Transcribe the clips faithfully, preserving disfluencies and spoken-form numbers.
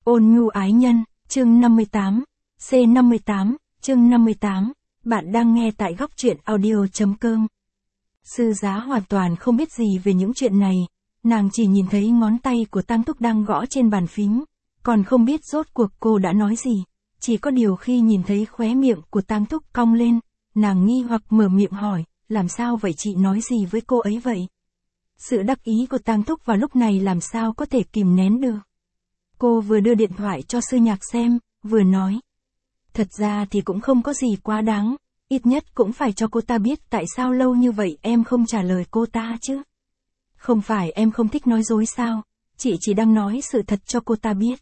Ôn nhu ái nhân, chương năm mươi tám, C năm mươi tám, chương năm mươi tám, bạn đang nghe tại góc truyện audio.com. Sư Giá hoàn toàn không biết gì về những chuyện này, nàng chỉ nhìn thấy ngón tay của Tang Thúc đang gõ trên bàn phím, còn không biết rốt cuộc cô đã nói gì, chỉ có điều khi nhìn thấy khóe miệng của Tang Thúc cong lên, nàng nghi hoặc mở miệng hỏi, làm sao vậy chị nói gì với cô ấy vậy? Sự đắc ý của Tang Thúc vào lúc này làm sao có thể kìm nén được. Cô vừa đưa điện thoại cho Sư Nhạc xem, vừa nói. Thật ra thì cũng không có gì quá đáng, ít nhất cũng phải cho cô ta biết tại sao lâu như vậy em không trả lời cô ta chứ. Không phải em không thích nói dối sao, chị chỉ đang nói sự thật cho cô ta biết.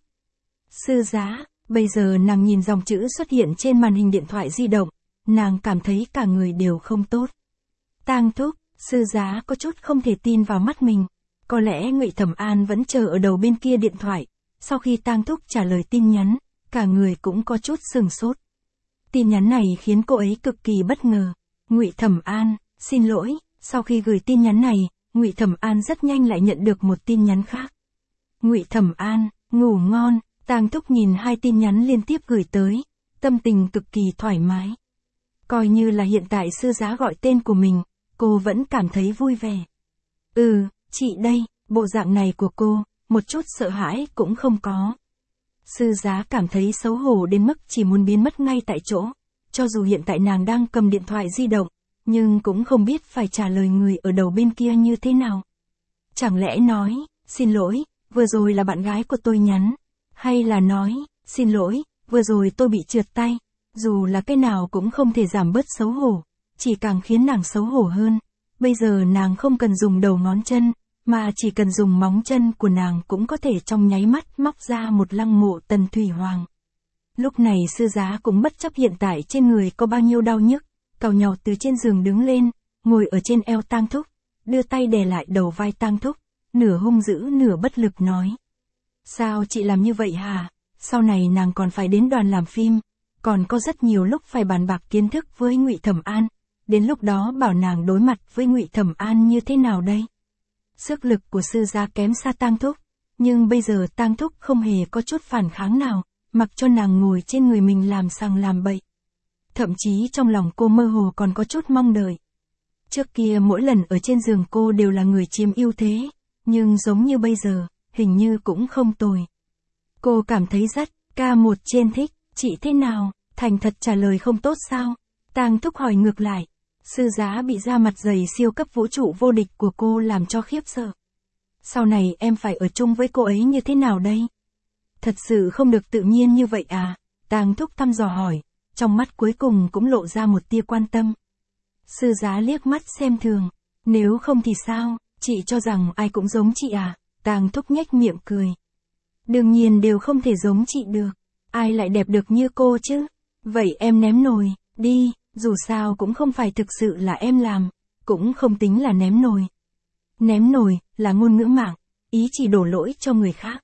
Sư Giá, bây giờ nàng nhìn dòng chữ xuất hiện trên màn hình điện thoại di động, nàng cảm thấy cả người đều không tốt. Tang Thúc, Sư Giá có chút không thể tin vào mắt mình, có lẽ Ngụy Thẩm An vẫn chờ ở đầu bên kia điện thoại. Sau khi Tang Thúc trả lời tin nhắn, cả người cũng có chút sừng sốt. Tin nhắn này khiến cô ấy cực kỳ bất ngờ. Ngụy Thẩm An, xin lỗi, sau khi gửi tin nhắn này, Ngụy Thẩm An rất nhanh lại nhận được một tin nhắn khác. Ngụy Thẩm An, ngủ ngon, Tang Thúc nhìn hai tin nhắn liên tiếp gửi tới, tâm tình cực kỳ thoải mái. Coi như là hiện tại Sư Giá gọi tên của mình, cô vẫn cảm thấy vui vẻ. Ừ, chị đây, bộ dạng này của cô, một chút sợ hãi cũng không có. Sư Giá cảm thấy xấu hổ đến mức chỉ muốn biến mất ngay tại chỗ, cho dù hiện tại nàng đang cầm điện thoại di động, nhưng cũng không biết phải trả lời người ở đầu bên kia như thế nào. Chẳng lẽ nói, xin lỗi, vừa rồi là bạn gái của tôi nhắn, hay là nói, xin lỗi, vừa rồi tôi bị trượt tay, dù là cái nào cũng không thể giảm bớt xấu hổ, chỉ càng khiến nàng xấu hổ hơn. Bây giờ nàng không cần dùng đầu ngón chân, mà chỉ cần dùng móng chân của nàng cũng có thể trong nháy mắt móc ra một lăng mộ Tần Thủy Hoàng. Lúc này Sư Giá cũng bất chấp hiện tại trên người có bao nhiêu đau nhức, càu nhàu từ trên giường đứng lên, ngồi ở trên eo Tang Thúc, đưa tay đè lại đầu vai Tang Thúc, nửa hung dữ nửa bất lực nói. Sao chị làm như vậy hả? Sau này nàng còn phải đến đoàn làm phim, còn có rất nhiều lúc phải bàn bạc kiến thức với Ngụy Thẩm An, đến lúc đó bảo nàng đối mặt với Ngụy Thẩm An như thế nào đây? Sức lực của Sư Giá kém xa Tang Thúc, nhưng bây giờ Tang Thúc không hề có chút phản kháng nào, mặc cho nàng ngồi trên người mình làm sằng làm bậy. Thậm chí trong lòng cô mơ hồ còn có chút mong đợi. Trước kia mỗi lần ở trên giường cô đều là người chiếm ưu thế, nhưng giống như bây giờ, hình như cũng không tồi. Cô cảm thấy rất, ca một trên thích, chị thế nào, thành thật trả lời không tốt sao? Tang Thúc hỏi ngược lại. Sư Giá bị da mặt dày siêu cấp vũ trụ vô địch của cô làm cho khiếp sợ. Sau này em phải ở chung với cô ấy như thế nào đây? Thật sự không được tự nhiên như vậy à? Tang Thúc thăm dò hỏi, trong mắt cuối cùng cũng lộ ra một tia quan tâm. Sư Giá liếc mắt xem thường, nếu không thì sao, chị cho rằng ai cũng giống chị à? Tang Thúc nhếch miệng cười. Đương nhiên đều không thể giống chị được, ai lại đẹp được như cô chứ? Vậy em ném nồi, đi. Dù sao cũng không phải thực sự là em làm, cũng không tính là ném nồi. Ném nồi, là ngôn ngữ mạng, ý chỉ đổ lỗi cho người khác.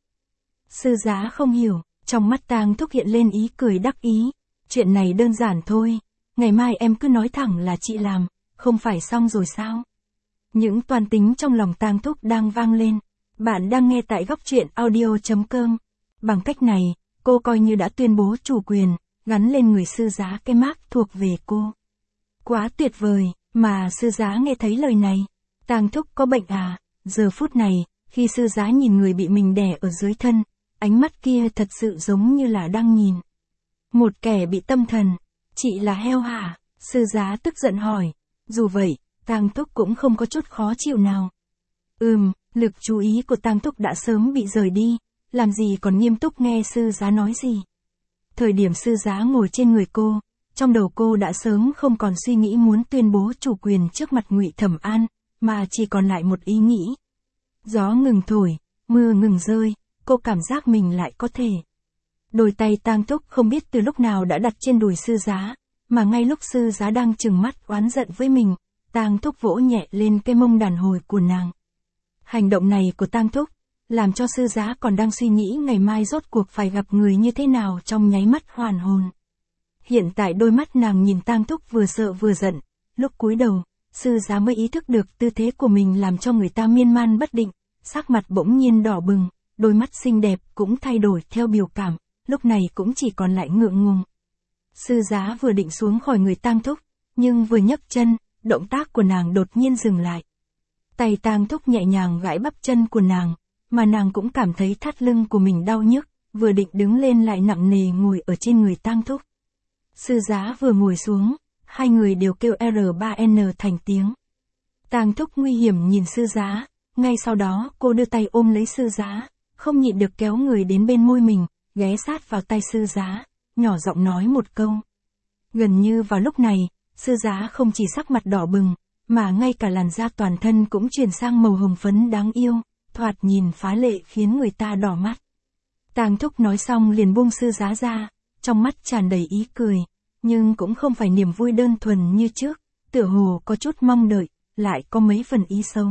Sư Giá không hiểu, trong mắt Tang Thúc hiện lên ý cười đắc ý. Chuyện này đơn giản thôi, ngày mai em cứ nói thẳng là chị làm, không phải xong rồi sao? Những toan tính trong lòng Tang Thúc đang vang lên. Bạn đang nghe tại góc truyện audio.com. Bằng cách này, cô coi như đã tuyên bố chủ quyền, gắn lên người Sư Giá cái mác thuộc về cô. Quá tuyệt vời, mà Sư Giá nghe thấy lời này. Tang Thúc có bệnh à? Giờ phút này, khi Sư Giá nhìn người bị mình đè ở dưới thân, ánh mắt kia thật sự giống như là đang nhìn một kẻ bị tâm thần. Chị là heo hả? Sư Giá tức giận hỏi. Dù vậy, Tang Thúc cũng không có chút khó chịu nào. Ừm, lực chú ý của Tang Thúc đã sớm bị rời đi, làm gì còn nghiêm túc nghe Sư Giá nói gì. Thời điểm Sư Giá ngồi trên người cô, trong đầu cô đã sớm không còn suy nghĩ muốn tuyên bố chủ quyền trước mặt Ngụy Thẩm An, mà chỉ còn lại một ý nghĩ. Gió ngừng thổi, mưa ngừng rơi, cô cảm giác mình lại có thể. Đôi tay Tang Thúc không biết từ lúc nào đã đặt trên đùi Sư Giá, mà ngay lúc Sư Giá đang trừng mắt oán giận với mình, Tang Thúc vỗ nhẹ lên cái mông đàn hồi của nàng. Hành động này của Tang Thúc làm cho Sư Giá còn đang suy nghĩ ngày mai rốt cuộc phải gặp người như thế nào trong nháy mắt hoàn hồn. Hiện tại đôi mắt nàng nhìn Tang Thúc vừa sợ vừa giận, lúc cúi đầu, Sư Giá mới ý thức được tư thế của mình làm cho người ta miên man bất định, sắc mặt bỗng nhiên đỏ bừng, đôi mắt xinh đẹp cũng thay đổi theo biểu cảm, lúc này cũng chỉ còn lại ngượng ngùng. Sư Giá vừa định xuống khỏi người Tang Thúc, nhưng vừa nhấc chân, động tác của nàng đột nhiên dừng lại. Tay Tang Thúc nhẹ nhàng gãi bắp chân của nàng, mà nàng cũng cảm thấy thắt lưng của mình đau nhức, vừa định đứng lên lại nặng nề ngồi ở trên người Tang Thúc. Sư Giá vừa ngồi xuống, hai người đều kêu R ba N thành tiếng. Tang Thúc nguy hiểm nhìn Sư Giá, ngay sau đó cô đưa tay ôm lấy Sư Giá, không nhịn được kéo người đến bên môi mình, ghé sát vào tay Sư Giá, nhỏ giọng nói một câu. Gần như vào lúc này, Sư Giá không chỉ sắc mặt đỏ bừng, mà ngay cả làn da toàn thân cũng chuyển sang màu hồng phấn đáng yêu, thoạt nhìn phá lệ khiến người ta đỏ mắt. Tang Thúc nói xong liền buông Sư Giá ra, trong mắt tràn đầy ý cười, nhưng cũng không phải niềm vui đơn thuần như trước, tựa hồ có chút mong đợi, lại có mấy phần ý xấu.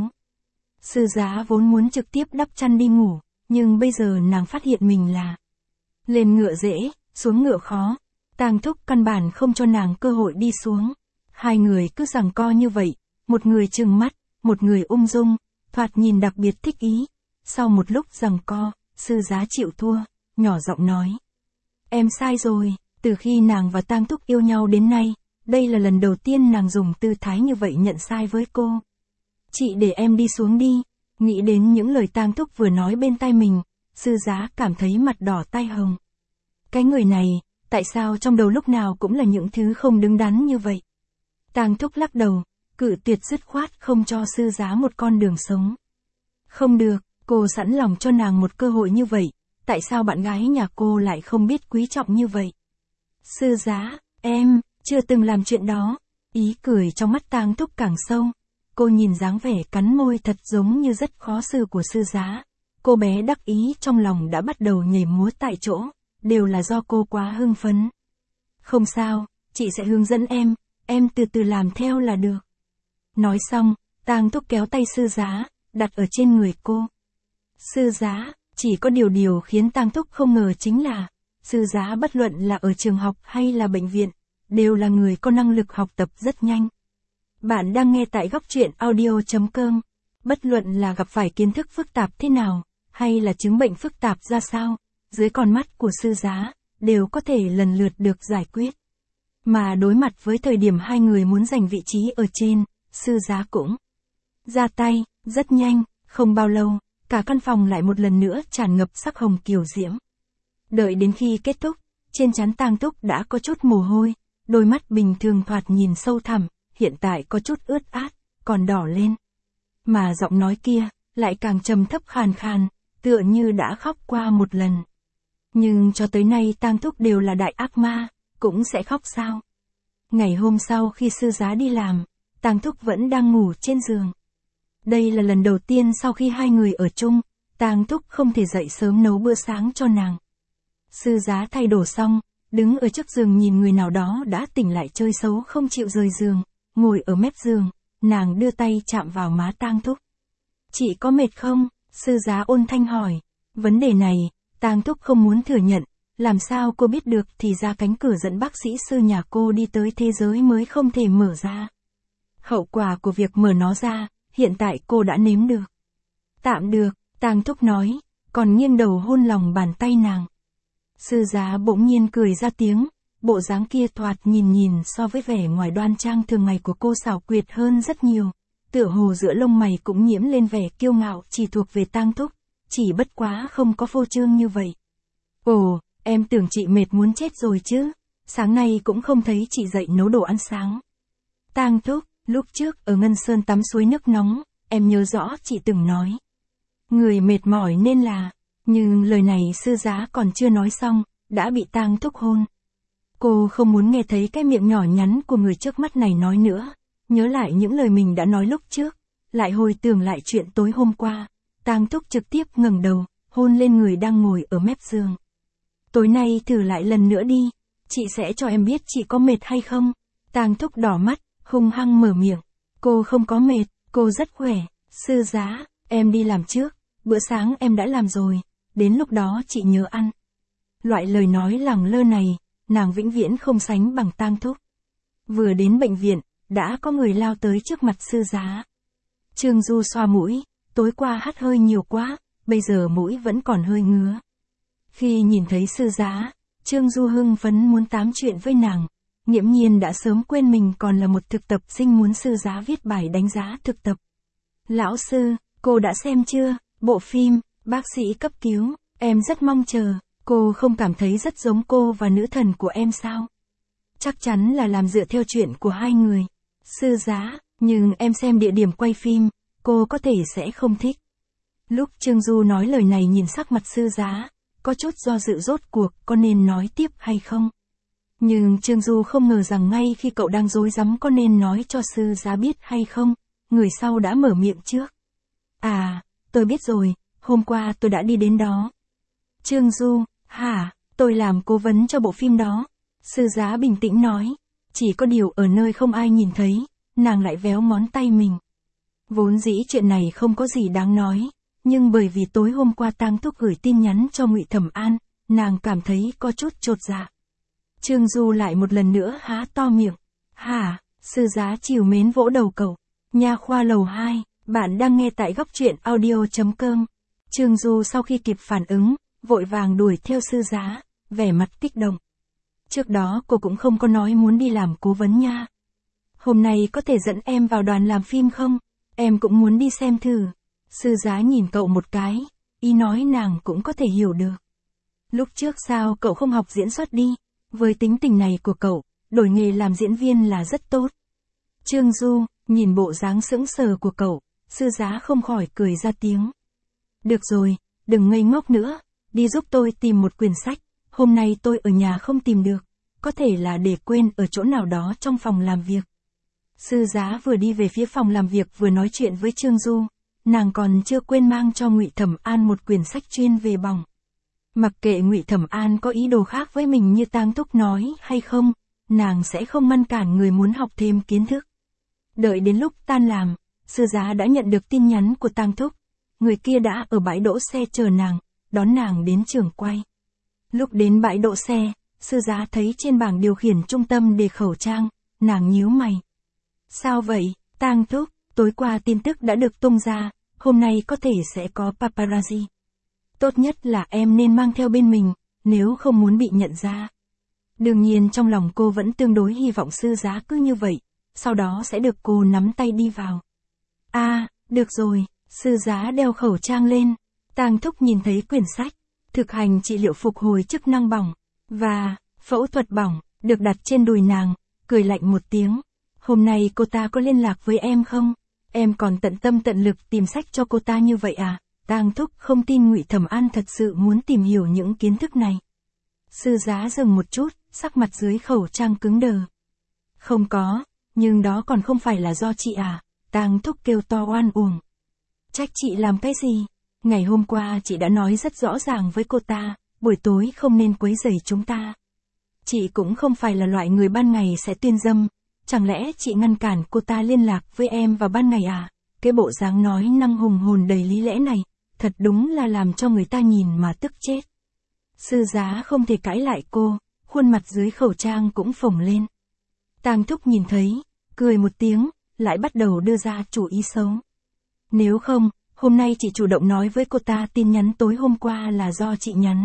Sư Giá vốn muốn trực tiếp đắp chăn đi ngủ, nhưng bây giờ nàng phát hiện mình là lên ngựa dễ, xuống ngựa khó. Tang Thúc căn bản không cho nàng cơ hội đi xuống. Hai người cứ giằng co như vậy, một người trừng mắt, một người ung dung, thoạt nhìn đặc biệt thích ý. Sau một lúc giằng co, Sư Giá chịu thua, nhỏ giọng nói. Em sai rồi, từ khi nàng và Tang Thúc yêu nhau đến nay, đây là lần đầu tiên nàng dùng tư thái như vậy nhận sai với cô. Chị để em đi xuống đi. Nghĩ đến những lời Tang Thúc vừa nói bên tai mình, Sư Giá cảm thấy mặt đỏ tai hồng. Cái người này, tại sao trong đầu lúc nào cũng là những thứ không đứng đắn như vậy? Tang Thúc lắc đầu, cự tuyệt dứt khoát không cho Sư Giá một con đường sống. Không được, cô sẵn lòng cho nàng một cơ hội như vậy, tại sao bạn gái nhà cô lại không biết quý trọng như vậy? Sư Giá, em, chưa từng làm chuyện đó. Ý cười trong mắt Tang Thúc càng sâu. Cô nhìn dáng vẻ cắn môi thật giống như rất khó xử của Sư Giá. Cô bé đắc ý trong lòng đã bắt đầu nhảy múa tại chỗ, đều là do cô quá hưng phấn. Không sao, chị sẽ hướng dẫn em, em từ từ làm theo là được. Nói xong, Tang Thúc kéo tay Sư Giá, đặt ở trên người cô. Sư Giá, chỉ có điều điều khiến Tang Thúc không ngờ chính là, Sư Giá bất luận là ở trường học hay là bệnh viện, đều là người có năng lực học tập rất nhanh. Bạn đang nghe tại góc truyện audio chấm com. Bất luận là gặp phải kiến thức phức tạp thế nào, hay là chứng bệnh phức tạp ra sao, dưới con mắt của Sư Giá, đều có thể lần lượt được giải quyết. Mà đối mặt với thời điểm hai người muốn giành vị trí ở trên, Sư Giá cũng ra tay, rất nhanh, không bao lâu, cả căn phòng lại một lần nữa tràn ngập sắc hồng kiều diễm. Đợi đến khi kết thúc, trên trán Tang Thúc đã có chút mồ hôi, đôi mắt bình thường thoạt nhìn sâu thẳm, hiện tại có chút ướt át, còn đỏ lên. Mà giọng nói kia, lại càng trầm thấp khàn khàn, tựa như đã khóc qua một lần. Nhưng cho tới nay Tang Thúc đều là đại ác ma, cũng sẽ khóc sao? Ngày hôm sau khi Sư Giá đi làm, Tang Thúc vẫn đang ngủ trên giường. Đây là lần đầu tiên sau khi hai người ở chung, Tang Thúc không thể dậy sớm nấu bữa sáng cho nàng. Sư Giá thay đồ xong, đứng ở trước giường nhìn người nào đó đã tỉnh lại chơi xấu không chịu rời giường, ngồi ở mép giường, nàng đưa tay chạm vào má Tang Thúc. Chị có mệt không? Sư Giá ôn thanh hỏi. Vấn đề này, Tang Thúc không muốn thừa nhận, làm sao cô biết được thì ra cánh cửa dẫn bác sĩ sư nhà cô đi tới thế giới mới không thể mở ra. Hậu quả của việc mở nó ra, hiện tại cô đã nếm được. Tạm được, Tang Thúc nói, còn nghiêng đầu hôn lòng bàn tay nàng. Sư Giá bỗng nhiên cười ra tiếng, bộ dáng kia thoạt nhìn nhìn so với vẻ ngoài đoan trang thường ngày của cô xảo quyệt hơn rất nhiều, tựa hồ giữa lông mày cũng nhiễm lên vẻ kiêu ngạo chỉ thuộc về Tang Thúc, chỉ bất quá không có phô trương như vậy. Ồ, em tưởng chị mệt muốn chết rồi chứ, sáng nay cũng không thấy chị dậy nấu đồ ăn sáng. Tang Thúc, lúc trước ở Ngân Sơn tắm suối nước nóng, em nhớ rõ chị từng nói. Người mệt mỏi nên là, nhưng lời này Sư Giá còn chưa nói xong, đã bị Tang Thúc hôn. Cô không muốn nghe thấy cái miệng nhỏ nhắn của người trước mắt này nói nữa, nhớ lại những lời mình đã nói lúc trước, lại hồi tưởng lại chuyện tối hôm qua. Tang Thúc trực tiếp ngẩng đầu, hôn lên người đang ngồi ở mép giường. Tối nay thử lại lần nữa đi, chị sẽ cho em biết chị có mệt hay không. Tang Thúc đỏ mắt, hung hăng mở miệng. Cô không có mệt, cô rất khỏe. Sư Giá, em đi làm trước, bữa sáng em đã làm rồi, đến lúc đó chị nhớ ăn. Loại lời nói lẳng lơ này, nàng vĩnh viễn không sánh bằng Tang Thúc. Vừa đến bệnh viện, đã có người lao tới trước mặt Sư Giá. Trương Du xoa mũi, tối qua hắt hơi nhiều quá, bây giờ mũi vẫn còn hơi ngứa. Khi nhìn thấy sư giá, Trương Du hưng phấn muốn tám chuyện với nàng, nghiễm nhiên đã sớm quên mình còn là một thực tập sinh muốn sư giá viết bài đánh giá thực tập. Lão sư, cô đã xem chưa, bộ phim, bác sĩ cấp cứu, em rất mong chờ, cô không cảm thấy rất giống cô và nữ thần của em sao? Chắc chắn là làm dựa theo chuyện của hai người. Sư giá, nhưng em xem địa điểm quay phim, cô có thể sẽ không thích. Lúc Trương Du nói lời này nhìn sắc mặt sư giá, có chút do dự rốt cuộc có nên nói tiếp hay không. Nhưng Trương Du không ngờ rằng ngay khi cậu đang rối rắm có nên nói cho sư giá biết hay không, người sau đã mở miệng trước. À, tôi biết rồi, hôm qua tôi đã đi đến đó. Trương Du, hả, tôi làm cố vấn cho bộ phim đó. Sư giá bình tĩnh nói, chỉ có điều ở nơi không ai nhìn thấy, nàng lại véo ngón tay mình. Vốn dĩ chuyện này không có gì đáng nói, nhưng bởi vì tối hôm qua Tang Thúc gửi tin nhắn cho Ngụy Thẩm An, nàng cảm thấy có chút chột dạ. Trương Du lại một lần nữa há to miệng. Hả, sư giá trìu mến vỗ đầu cậu. Nha khoa lầu hai, bạn đang nghe tại góc truyện audio.com. Trương Du sau khi kịp phản ứng, vội vàng đuổi theo sư giá, vẻ mặt kích động. Trước đó cô cũng không có nói muốn đi làm cố vấn nha. Hôm nay có thể dẫn em vào đoàn làm phim không? Em cũng muốn đi xem thử. Sư giá nhìn cậu một cái, ý nói nàng cũng có thể hiểu được. Lúc trước sao cậu không học diễn xuất đi? Với tính tình này của cậu, đổi nghề làm diễn viên là rất tốt. Trương Du, nhìn bộ dáng sững sờ của cậu, sư giá không khỏi cười ra tiếng. Được rồi, đừng ngây ngốc nữa, đi giúp tôi tìm một quyển sách, hôm nay tôi ở nhà không tìm được, có thể là để quên ở chỗ nào đó trong phòng làm việc. Sư giá vừa đi về phía phòng làm việc vừa nói chuyện với Trương Du, nàng còn chưa quên mang cho Ngụy Thẩm An một quyển sách chuyên về bỏng. Mặc kệ Ngụy Thẩm An có ý đồ khác với mình như Tang Thúc nói hay không, nàng sẽ không ngăn cản người muốn học thêm kiến thức. Đợi đến lúc tan làm, sư giá đã nhận được tin nhắn của Tang Thúc, người kia đã ở bãi đỗ xe chờ nàng, đón nàng đến trường quay. Lúc đến bãi đỗ xe, sư giá thấy trên bảng điều khiển trung tâm đề khẩu trang, nàng nhíu mày. Sao vậy, Tang Thúc, tối qua tin tức đã được tung ra, hôm nay có thể sẽ có paparazzi. Tốt nhất là em nên mang theo bên mình, nếu không muốn bị nhận ra. Đương nhiên trong lòng cô vẫn tương đối hy vọng sư giá cứ như vậy, sau đó sẽ được cô nắm tay đi vào. À, được rồi, sư giá đeo khẩu trang lên. Tang Thúc nhìn thấy quyển sách, thực hành trị liệu phục hồi chức năng bỏng, và phẫu thuật bỏng, được đặt trên đùi nàng, cười lạnh một tiếng. Hôm nay cô ta có liên lạc với em không? Em còn tận tâm tận lực tìm sách cho cô ta như vậy à? Tang Thúc không tin Ngụy Thẩm An thật sự muốn tìm hiểu những kiến thức này. Sư giá dừng một chút, sắc mặt dưới khẩu trang cứng đờ. Không có, nhưng đó còn không phải là do chị à? Tang Thúc kêu to oan uổng. Trách chị làm cái gì? Ngày hôm qua chị đã nói rất rõ ràng với cô ta, buổi tối không nên quấy rầy chúng ta. Chị cũng không phải là loại người ban ngày sẽ tuyên dâm, chẳng lẽ chị ngăn cản cô ta liên lạc với em vào ban ngày à? Cái bộ dáng nói năng hùng hồn đầy lý lẽ này, thật đúng là làm cho người ta nhìn mà tức chết. Sư giá không thể cãi lại cô, khuôn mặt dưới khẩu trang cũng phồng lên. Tang Thúc nhìn thấy, cười một tiếng, lại bắt đầu đưa ra chủ ý xấu. Nếu không, hôm nay chị chủ động nói với cô ta tin nhắn tối hôm qua là do chị nhắn.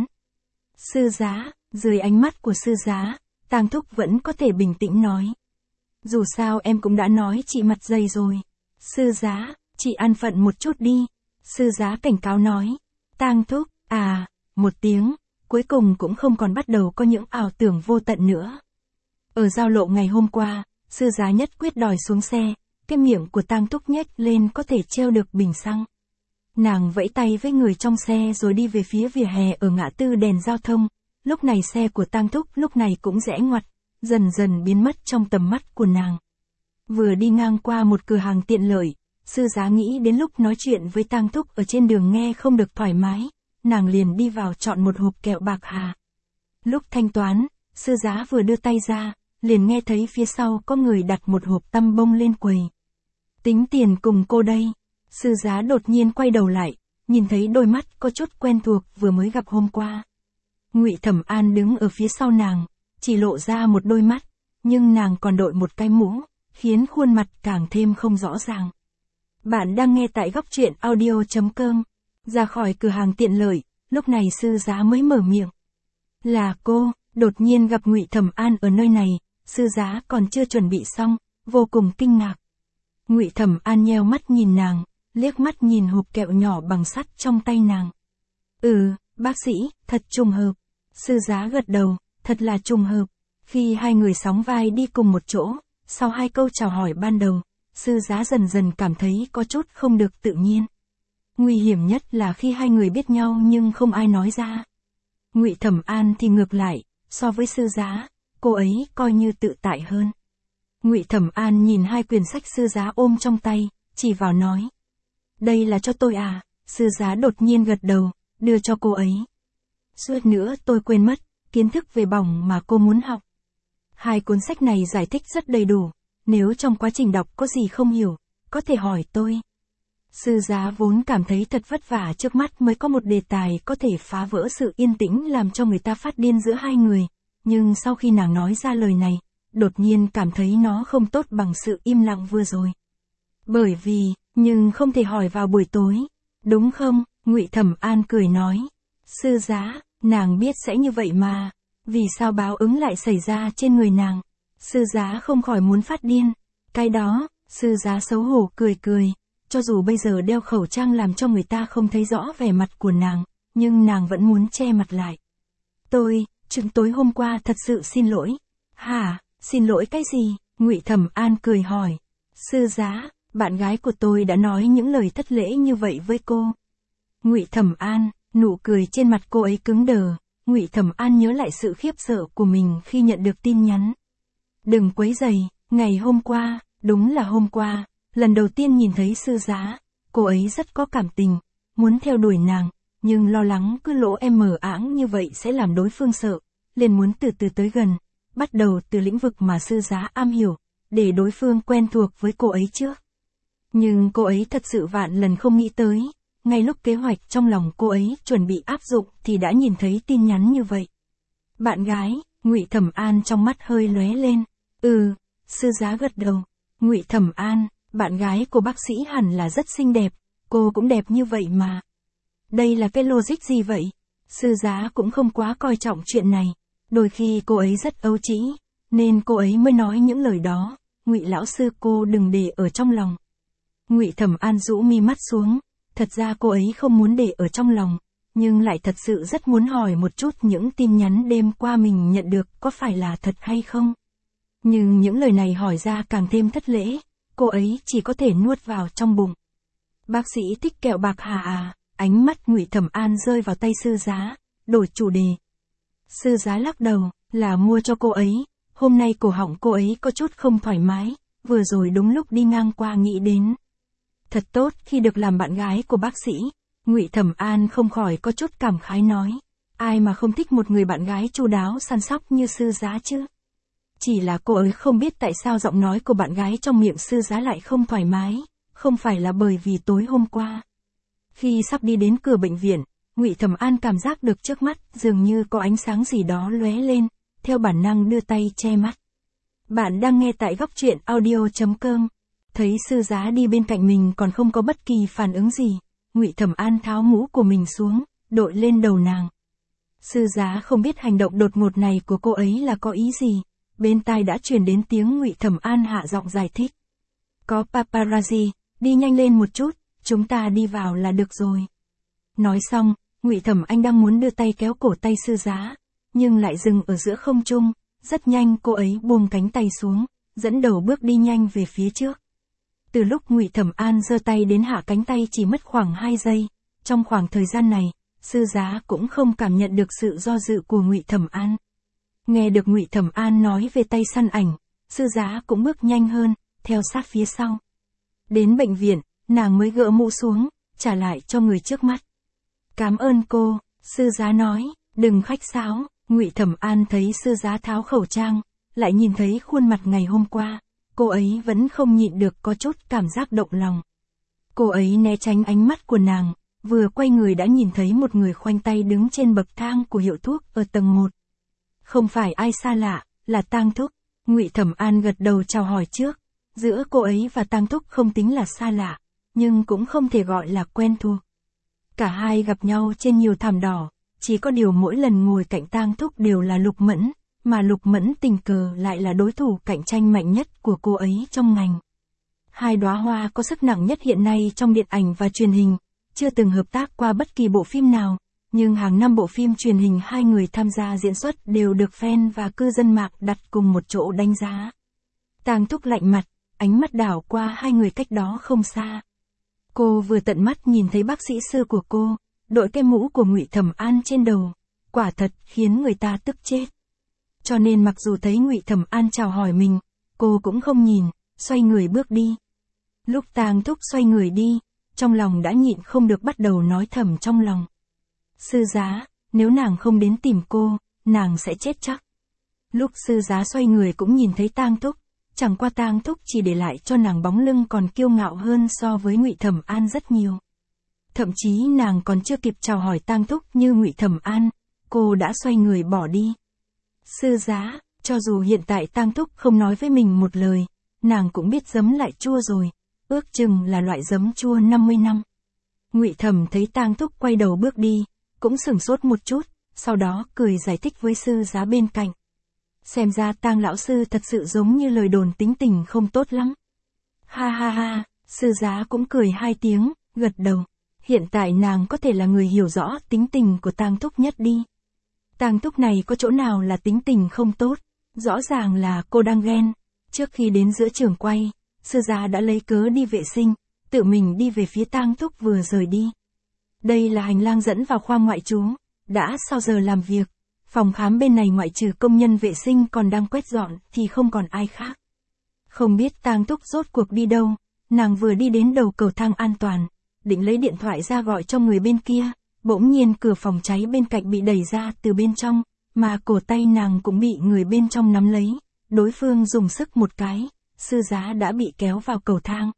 Sư giá, dưới ánh mắt của sư giá, Tang Thúc vẫn có thể bình tĩnh nói. Dù sao em cũng đã nói chị mặt dày rồi. Sư giá, chị an phận một chút đi. Sư giá cảnh cáo nói. Tang Thúc, à, một tiếng, cuối cùng cũng không còn bắt đầu có những ảo tưởng vô tận nữa. Ở giao lộ ngày hôm qua, sư giá nhất quyết đòi xuống xe, cái miệng của Tang Thúc nhếch lên có thể treo được bình xăng. Nàng vẫy tay với người trong xe rồi đi về phía vỉa hè ở ngã tư đèn giao thông, lúc này xe của Tang Thúc lúc này cũng rẽ ngoặt, dần dần biến mất trong tầm mắt của nàng. Vừa đi ngang qua một cửa hàng tiện lợi, sư giá nghĩ đến lúc nói chuyện với Tang Thúc ở trên đường nghe không được thoải mái, nàng liền đi vào chọn một hộp kẹo bạc hà. Lúc thanh toán, sư giá vừa đưa tay ra, liền nghe thấy phía sau có người đặt một hộp tăm bông lên quầy. Tính tiền cùng cô đây. Sư giá đột nhiên quay đầu lại, nhìn thấy đôi mắt có chút quen thuộc vừa mới gặp hôm qua. Ngụy Thẩm An đứng ở phía sau nàng, chỉ lộ ra một đôi mắt, nhưng nàng còn đội một cái mũ, khiến khuôn mặt càng thêm không rõ ràng. Bạn đang nghe tại góc truyện audio chấm com. Ra khỏi cửa hàng tiện lợi, lúc này Sư Giá mới mở miệng. Là cô, đột nhiên gặp Ngụy Thẩm An ở nơi này, Sư Giá còn chưa chuẩn bị xong, vô cùng kinh ngạc. Ngụy Thẩm An nheo mắt nhìn nàng, liếc mắt nhìn hộp kẹo nhỏ bằng sắt trong tay nàng. Ừ, bác sĩ, thật trùng hợp. Sư Giá gật đầu, thật là trùng hợp. Khi hai người sóng vai đi cùng một chỗ, sau hai câu chào hỏi ban đầu, Sư Giá dần dần cảm thấy có chút không được tự nhiên. Nguy hiểm nhất là khi hai người biết nhau nhưng không ai nói ra. Ngụy Thẩm An thì ngược lại, so với Sư Giá, cô ấy coi như tự tại hơn. Ngụy Thẩm An nhìn hai quyển sách Sư Giá ôm trong tay, chỉ vào nói. Đây là cho tôi à? Sư Giá đột nhiên gật đầu, đưa cho cô ấy. Suýt nữa tôi quên mất, kiến thức về bỏng mà cô muốn học. Hai cuốn sách này giải thích rất đầy đủ, nếu trong quá trình đọc có gì không hiểu, có thể hỏi tôi. Sư Giá vốn cảm thấy thật vất vả trước mắt mới có một đề tài có thể phá vỡ sự yên tĩnh làm cho người ta phát điên giữa hai người, nhưng sau khi nàng nói ra lời này, đột nhiên cảm thấy nó không tốt bằng sự im lặng vừa rồi. Bởi vì, nhưng không thể hỏi vào buổi tối, đúng không? Ngụy Thẩm An cười nói. Sư Giá, nàng biết sẽ như vậy mà, vì sao báo ứng lại xảy ra trên người nàng? Sư Giá không khỏi muốn phát điên. Cái đó, Sư Giá xấu hổ cười cười, cho dù bây giờ đeo khẩu trang làm cho người ta không thấy rõ vẻ mặt của nàng, nhưng nàng vẫn muốn che mặt lại. Tôi, chừng tối hôm qua thật sự xin lỗi. Hả, xin lỗi cái gì? Ngụy Thẩm An cười hỏi. Sư Giá, bạn gái của tôi đã nói những lời thất lễ như vậy với cô. Ngụy Thẩm An, nụ cười trên mặt cô ấy cứng đờ. Ngụy Thẩm An nhớ lại sự khiếp sợ của mình khi nhận được tin nhắn. Đừng quấy rầy, ngày hôm qua, đúng là hôm qua, lần đầu tiên nhìn thấy Sư Giá, cô ấy rất có cảm tình, muốn theo đuổi nàng, nhưng lo lắng cứ lỗ em mờ áng như vậy sẽ làm đối phương sợ, liền muốn từ từ tới gần, bắt đầu từ lĩnh vực mà Sư Giá am hiểu, để đối phương quen thuộc với cô ấy trước. Nhưng cô ấy thật sự vạn lần không nghĩ tới, ngay lúc kế hoạch trong lòng cô ấy chuẩn bị áp dụng thì đã nhìn thấy tin nhắn như vậy. Bạn gái, Ngụy Thẩm An trong mắt hơi lóe lên. Ừ, Sư Giá gật đầu. Ngụy Thẩm An, bạn gái của bác sĩ hẳn là rất xinh đẹp, cô cũng đẹp như vậy mà. Đây là cái logic gì vậy? Sư Giá cũng không quá coi trọng chuyện này, đôi khi cô ấy rất ấu trĩ, nên cô ấy mới nói những lời đó. Ngụy lão sư, cô đừng để ở trong lòng. Ngụy Thẩm An rũ mi mắt xuống, thật ra cô ấy không muốn để ở trong lòng, nhưng lại thật sự rất muốn hỏi một chút những tin nhắn đêm qua mình nhận được có phải là thật hay không. Nhưng những lời này hỏi ra càng thêm thất lễ, cô ấy chỉ có thể nuốt vào trong bụng. Bác sĩ thích kẹo bạc hà à? Ánh mắt Ngụy Thẩm An rơi vào tay Sư Giá, đổi chủ đề. Sư Giá lắc đầu, là mua cho cô ấy, hôm nay cổ họng cô ấy có chút không thoải mái, vừa rồi đúng lúc đi ngang qua nghĩ đến. Thật tốt khi được làm bạn gái của bác sĩ. Ngụy Thẩm An không khỏi có chút cảm khái nói, ai mà không thích một người bạn gái chu đáo săn sóc như Sư Giá chứ. Chỉ là cô ấy không biết tại sao giọng nói của bạn gái trong miệng Sư Giá lại không thoải mái, không phải là bởi vì tối hôm qua. Khi sắp đi đến cửa bệnh viện, Ngụy Thẩm An cảm giác được trước mắt dường như có ánh sáng gì đó lóe lên, theo bản năng đưa tay che mắt. Bạn đang nghe tại góc truyện audio chấm com. Thấy Sư Giá đi bên cạnh mình còn không có bất kỳ phản ứng gì, Ngụy Thẩm An tháo mũ của mình xuống, đội lên đầu nàng. Sư Giá không biết hành động đột ngột này của cô ấy là có ý gì, bên tai đã truyền đến tiếng Ngụy Thẩm An hạ giọng giải thích. Có paparazzi, đi nhanh lên một chút, chúng ta đi vào là được rồi. Nói xong, Ngụy Thẩm Anh đang muốn đưa tay kéo cổ tay Sư Giá, nhưng lại dừng ở giữa không trung, rất nhanh cô ấy buông cánh tay xuống, dẫn đầu bước đi nhanh về phía trước. Từ lúc Ngụy Thẩm An giơ tay đến hạ cánh tay chỉ mất khoảng hai giây, trong khoảng thời gian này, Sư Giá cũng không cảm nhận được sự do dự của Ngụy Thẩm An. Nghe được Ngụy Thẩm An nói về tay săn ảnh, Sư Giá cũng bước nhanh hơn, theo sát phía sau. Đến bệnh viện, nàng mới gỡ mũ xuống, trả lại cho người trước mắt. Cảm ơn cô, Sư Giá nói, đừng khách sáo. Ngụy Thẩm An thấy Sư Giá tháo khẩu trang, lại nhìn thấy khuôn mặt ngày hôm qua, cô ấy vẫn không nhịn được có chút cảm giác động lòng. Cô ấy né tránh ánh mắt của nàng, vừa quay người đã nhìn thấy một người khoanh tay đứng trên bậc thang của hiệu thuốc ở tầng một. Không phải ai xa lạ, là Tang Thúc. Ngụy Thẩm An gật đầu chào hỏi trước. Giữa cô ấy và Tang Thúc không tính là xa lạ, nhưng cũng không thể gọi là quen thuộc. Cả hai gặp nhau trên nhiều thảm đỏ, chỉ có điều mỗi lần ngồi cạnh Tang Thúc đều là Lục Mẫn, mà Lục Mẫn tình cờ lại là đối thủ cạnh tranh mạnh nhất của cô ấy trong ngành. Hai đóa hoa có sức nặng nhất hiện nay trong điện ảnh và truyền hình, chưa từng hợp tác qua bất kỳ bộ phim nào, nhưng hàng năm bộ phim truyền hình hai người tham gia diễn xuất đều được fan và cư dân mạng đặt cùng một chỗ đánh giá. Tang Thúc lạnh mặt, ánh mắt đảo qua hai người cách đó không xa. Cô vừa tận mắt nhìn thấy bác sĩ sư của cô, đội cái mũ của Ngụy Thẩm An trên đầu, quả thật khiến người ta tức chết. Cho nên mặc dù thấy Ngụy Thẩm An chào hỏi mình, cô cũng không nhìn, xoay người bước đi. Lúc Tang Thúc xoay người đi, trong lòng đã nhịn không được bắt đầu nói thầm trong lòng. Sư Giá, nếu nàng không đến tìm cô, nàng sẽ chết chắc. Lúc Sư Giá xoay người cũng nhìn thấy Tang Thúc, chẳng qua Tang Thúc chỉ để lại cho nàng bóng lưng còn kiêu ngạo hơn so với Ngụy Thẩm An rất nhiều. Thậm chí nàng còn chưa kịp chào hỏi Tang Thúc như Ngụy Thẩm An, cô đã xoay người bỏ đi. Sư Giá, cho dù hiện tại Tang Thúc không nói với mình một lời, nàng cũng biết giấm lại chua rồi, ước chừng là loại giấm chua năm mươi năm. Ngụy Thẩm thấy Tang Thúc quay đầu bước đi, cũng sửng sốt một chút, sau đó cười giải thích với Sư Giá bên cạnh. Xem ra Tang lão sư thật sự giống như lời đồn tính tình không tốt lắm. Ha ha ha, Sư Giá cũng cười hai tiếng, gật đầu. Hiện tại nàng có thể là người hiểu rõ tính tình của Tang Thúc nhất đi. Tang Thúc này có chỗ nào là tính tình không tốt, rõ ràng là cô đang ghen. Trước khi đến giữa trường quay, Sư Giá đã lấy cớ đi vệ sinh, tự mình đi về phía Tang Thúc vừa rời đi. Đây là hành lang dẫn vào khoa ngoại trú, đã sau giờ làm việc, phòng khám bên này ngoại trừ công nhân vệ sinh còn đang quét dọn thì không còn ai khác. Không biết Tang Thúc rốt cuộc đi đâu, nàng vừa đi đến đầu cầu thang an toàn, định lấy điện thoại ra gọi cho người bên kia, bỗng nhiên cửa phòng cháy bên cạnh bị đẩy ra từ bên trong, mà cổ tay nàng cũng bị người bên trong nắm lấy, đối phương dùng sức một cái, Sư Giá đã bị kéo vào cầu thang.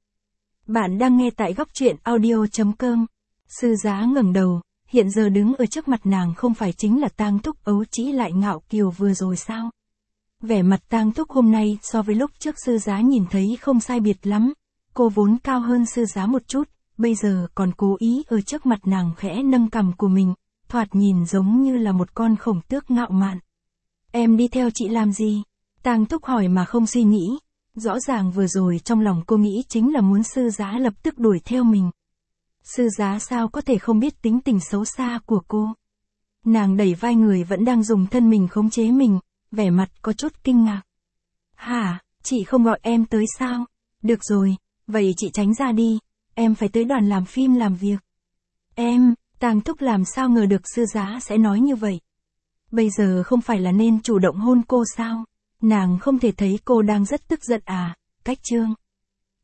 Bạn đang nghe tại góc truyện audio chấm com. Sư Giá ngẩng đầu, hiện giờ đứng ở trước mặt nàng không phải chính là Tang Thúc ấu trĩ lại ngạo kiều vừa rồi sao? Vẻ mặt Tang Thúc hôm nay so với lúc trước Sư Giá nhìn thấy không sai biệt lắm, cô vốn cao hơn Sư Giá một chút, bây giờ còn cố ý ở trước mặt nàng khẽ nâng cằm của mình, thoạt nhìn giống như là một con khổng tước ngạo mạn. Em đi theo chị làm gì? Tang Thúc hỏi mà không suy nghĩ, rõ ràng vừa rồi trong lòng cô nghĩ chính là muốn Sư Giá lập tức đuổi theo mình. Sư Giá sao có thể không biết tính tình xấu xa của cô? Nàng đẩy vai người vẫn đang dùng thân mình khống chế mình, vẻ mặt có chút kinh ngạc. Hả, chị không gọi em tới sao? Được rồi, vậy chị tránh ra đi, em phải tới đoàn làm phim làm việc. Em, Tang Thúc làm sao ngờ được Sư Giá sẽ nói như vậy? Bây giờ không phải là nên chủ động hôn cô sao? Nàng không thể thấy cô đang rất tức giận à, cách trương.